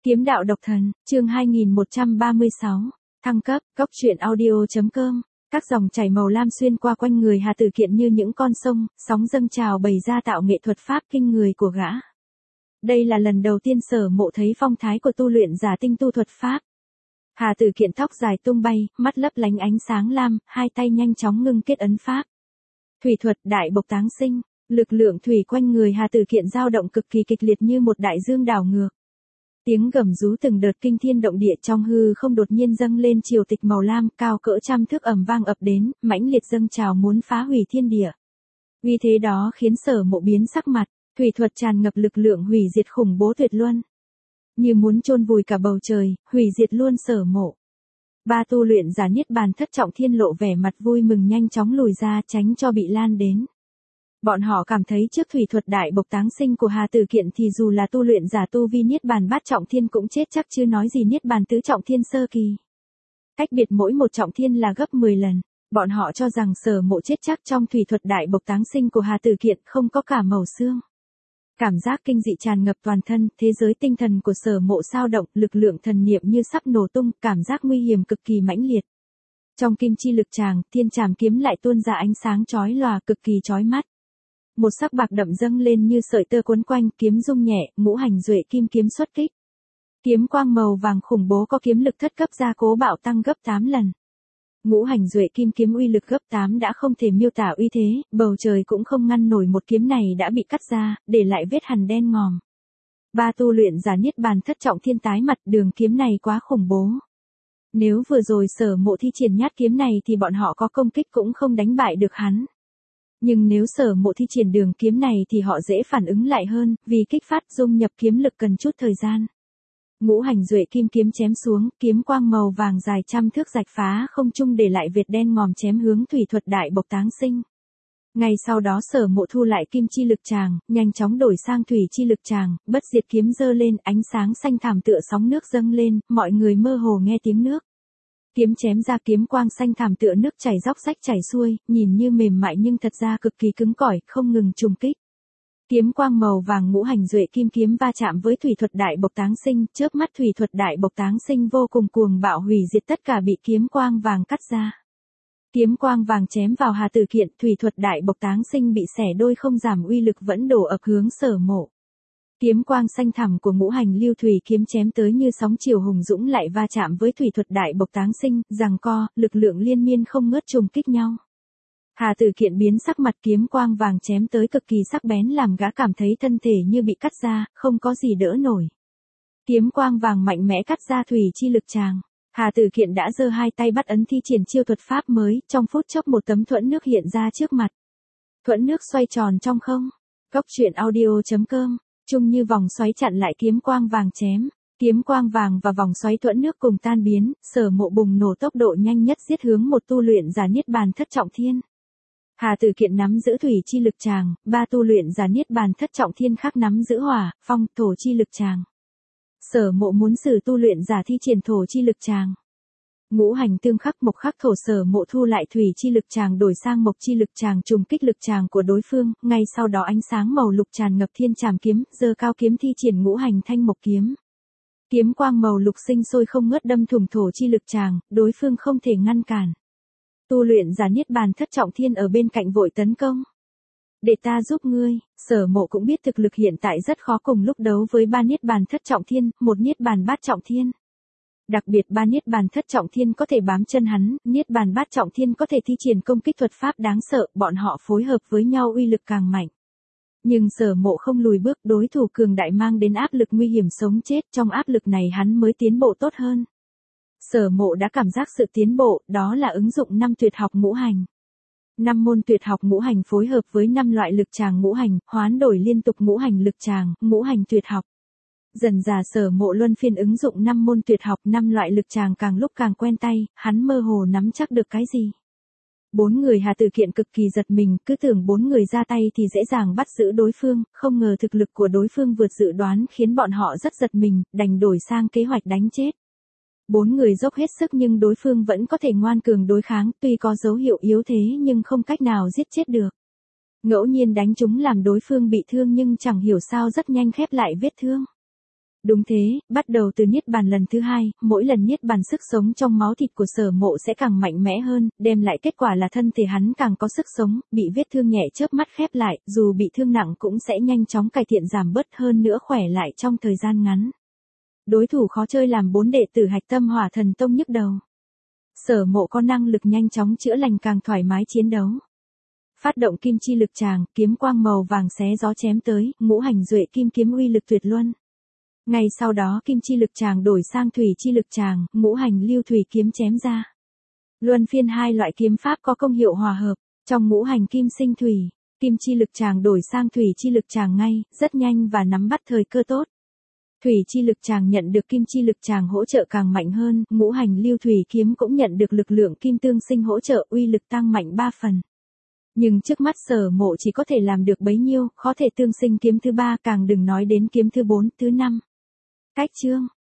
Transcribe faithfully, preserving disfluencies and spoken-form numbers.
Kiếm đạo độc thần, chương hai nghìn một trăm ba mươi sáu, thăng cấp, cốc truyện audio.com, các dòng chảy màu lam xuyên qua quanh người Hà Tử Kiện như những con sông, sóng dâng trào bày ra tạo nghệ thuật pháp kinh người của gã. Đây là lần đầu tiên Sở Mộ thấy phong thái của tu luyện giả tinh tu thuật pháp. Hà Tử Kiện tóc dài tung bay, mắt lấp lánh ánh sáng lam, hai tay nhanh chóng ngưng kết ấn pháp. Thủy thuật đại bộc táng sinh, lực lượng thủy quanh người Hà Tử Kiện dao động cực kỳ kịch liệt như một đại dương đảo ngược. Tiếng gầm rú từng đợt kinh thiên động địa trong hư không đột nhiên dâng lên triều tịch màu lam cao cỡ trăm thước ầm vang ập đến, mãnh liệt dâng trào muốn phá hủy thiên địa. Uy thế đó khiến Sở Mộ biến sắc mặt, thủy thuật tràn ngập lực lượng hủy diệt khủng bố tuyệt luân. Như muốn chôn vùi cả bầu trời, hủy diệt luôn Sở Mộ. Ba tu luyện giả niết bàn thất trọng thiên lộ vẻ mặt vui mừng nhanh chóng lùi ra tránh cho bị lan đến. Bọn họ cảm thấy trước thủy thuật đại bộc táng sinh của Hà Tử Kiện thì dù là tu luyện giả tu vi niết bàn bát trọng thiên cũng chết chắc chứ nói gì niết bàn tứ trọng thiên sơ kỳ. Cách biệt mỗi một trọng thiên là gấp mười lần, bọn họ cho rằng Sở Mộ chết chắc trong thủy thuật đại bộc táng sinh của Hà Tử Kiện không có cả màu xương. Cảm giác kinh dị tràn ngập toàn thân, thế giới tinh thần của Sở Mộ sao động, lực lượng thần niệm như sắp nổ tung, cảm giác nguy hiểm cực kỳ mãnh liệt. Trong kim chi lực tràng, thiên trảm kiếm lại tuôn ra ánh sáng chói lòa cực kỳ chói mắt. Một sắc bạc đậm dâng lên như sợi tơ quấn quanh, kiếm rung nhẹ, ngũ hành duệ kim kiếm xuất kích. Kiếm quang màu vàng khủng bố có kiếm lực thất cấp gia cố bạo tăng gấp tám lần. Ngũ hành duệ kim kiếm uy lực gấp tám đã không thể miêu tả uy thế, bầu trời cũng không ngăn nổi một kiếm này đã bị cắt ra, để lại vết hằn đen ngòm. Ba tu luyện giả niết bàn thất trọng thiên tái mặt, đường kiếm này quá khủng bố. Nếu vừa rồi Sở Mộ thi triển nhát kiếm này thì bọn họ có công kích cũng không đánh bại được hắn. Nhưng nếu Sở Mộ thi triển đường kiếm này thì họ dễ phản ứng lại hơn, vì kích phát dung nhập kiếm lực cần chút thời gian. Ngũ hành duệ kim kiếm chém xuống, kiếm quang màu vàng dài trăm thước rạch phá không trung để lại vệt đen ngòm chém hướng thủy thuật đại bộc táng sinh. Ngay sau đó Sở Mộ thu lại kim chi lực tràng, nhanh chóng đổi sang thủy chi lực tràng, bất diệt kiếm giơ lên, ánh sáng xanh thảm tựa sóng nước dâng lên, mọi người mơ hồ nghe tiếng nước. Kiếm chém ra kiếm quang xanh thảm tựa nước chảy róc rách chảy xuôi, nhìn như mềm mại nhưng thật ra cực kỳ cứng cỏi, không ngừng trùng kích. Kiếm quang màu vàng ngũ hành duệ kim kiếm va chạm với thủy thuật đại bộc táng sinh, trước mắt thủy thuật đại bộc táng sinh vô cùng cuồng bạo hủy diệt tất cả bị kiếm quang vàng cắt ra. Kiếm quang vàng chém vào Hà Tử Kiện, thủy thuật đại bộc táng sinh bị xẻ đôi không giảm uy lực vẫn đổ ập hướng Sở Mộ. Kiếm quang xanh thẳm của ngũ hành lưu thủy kiếm chém tới như sóng chiều hùng dũng lại va chạm với thủy thuật đại bộc táng sinh, giằng co, lực lượng liên miên không ngớt trùng kích nhau. Hà Tử Kiện biến sắc mặt, kiếm quang vàng chém tới cực kỳ sắc bén làm gã cảm thấy thân thể như bị cắt ra, không có gì đỡ nổi. Kiếm quang vàng mạnh mẽ cắt ra thủy chi lực tràng. Hà Tử Kiện đã giơ hai tay bắt ấn thi triển chiêu thuật pháp mới, trong phút chốc một tấm thuẫn nước hiện ra trước mặt. Thuẫn nước xoay tròn trong không. Cốc truyện audio.com, chung như vòng xoáy chặn lại kiếm quang vàng chém. Kiếm quang vàng và vòng xoáy thuẫn nước cùng tan biến, Sở Mộ bùng nổ tốc độ nhanh nhất giết hướng một tu luyện giả niết bàn thất trọng thiên. Hà Tử Kiện nắm giữ thủy chi lực tràng, ba tu luyện giả niết bàn thất trọng thiên khác nắm giữ hỏa, phong, thổ chi lực tràng. Sở Mộ muốn sử tu luyện giả thi triển thổ chi lực tràng. Ngũ hành tương khắc mộc khắc thổ, Sở Mộ thu lại thủy chi lực tràng đổi sang mộc chi lực tràng trùng kích lực tràng của đối phương, ngay sau đó ánh sáng màu lục tràn ngập thiên trảm kiếm, giơ cao kiếm thi triển ngũ hành thanh mộc kiếm. Kiếm quang màu lục sinh sôi không ngớt đâm thủng thổ chi lực tràng, đối phương không thể ngăn cản. Tu luyện giả niết bàn thất trọng thiên ở bên cạnh vội tấn công. Để ta giúp ngươi. Sở Mộ cũng biết thực lực hiện tại rất khó cùng lúc đấu với ba niết bàn thất trọng thiên, một niết bàn bát trọng thiên. Đặc biệt ba niết bàn thất trọng thiên có thể bám chân hắn, niết bàn bát trọng thiên có thể thi triển công kích thuật pháp đáng sợ, bọn họ phối hợp với nhau uy lực càng mạnh. Nhưng Sở Mộ không lùi bước, đối thủ cường đại mang đến áp lực nguy hiểm sống chết, trong áp lực này hắn mới tiến bộ tốt hơn. Sở Mộ đã cảm giác sự tiến bộ, đó là ứng dụng năm tuyệt học ngũ hành. Năm môn tuyệt học ngũ hành phối hợp với năm loại lực tràng ngũ hành, hoán đổi liên tục ngũ hành lực tràng, ngũ hành tuyệt học. Dần dà Sở Mộ luân phiên ứng dụng năm môn tuyệt học, năm loại lực tràng càng lúc càng quen tay, hắn mơ hồ nắm chắc được cái gì. Bốn người Hà Tử Kiện cực kỳ giật mình, cứ tưởng bốn người ra tay thì dễ dàng bắt giữ đối phương, không ngờ thực lực của đối phương vượt dự đoán khiến bọn họ rất giật mình, đành đổi sang kế hoạch đánh chết. Bốn người dốc hết sức nhưng đối phương vẫn có thể ngoan cường đối kháng, tuy có dấu hiệu yếu thế nhưng không cách nào giết chết được. Ngẫu nhiên đánh chúng làm đối phương bị thương nhưng chẳng hiểu sao rất nhanh khép lại vết thương. Đúng thế, bắt đầu từ niết bàn lần thứ hai, mỗi lần niết bàn sức sống trong máu thịt của Sở Mộ sẽ càng mạnh mẽ hơn, đem lại kết quả là thân thể hắn càng có sức sống, bị vết thương nhẹ chớp mắt khép lại, dù bị thương nặng cũng sẽ nhanh chóng cải thiện giảm bớt hơn nữa khỏe lại trong thời gian ngắn. Đối thủ khó chơi làm bốn đệ tử Hạch Tâm Hỏa Thần Tông nhức đầu. Sở Mộ có năng lực nhanh chóng chữa lành càng thoải mái chiến đấu. Phát động kim chi lực tràng, kiếm quang màu vàng xé gió chém tới, ngũ hành duệ kim kiếm uy lực tuyệt luân. Ngay sau đó kim chi lực tràng đổi sang thủy chi lực tràng, ngũ hành lưu thủy kiếm chém ra. Luân phiên hai loại kiếm pháp có công hiệu hòa hợp, trong ngũ hành kim sinh thủy, kim chi lực tràng đổi sang thủy chi lực tràng ngay, rất nhanh và nắm bắt thời cơ tốt. Thủy chi lực tràng nhận được kim chi lực tràng hỗ trợ càng mạnh hơn, ngũ hành lưu thủy kiếm cũng nhận được lực lượng kim tương sinh hỗ trợ, uy lực tăng mạnh ba phần. Nhưng trước mắt Sở Mộ chỉ có thể làm được bấy nhiêu, khó thể tương sinh kiếm thứ ba, càng đừng nói đến kiếm thứ bốn, thứ năm. Cách chương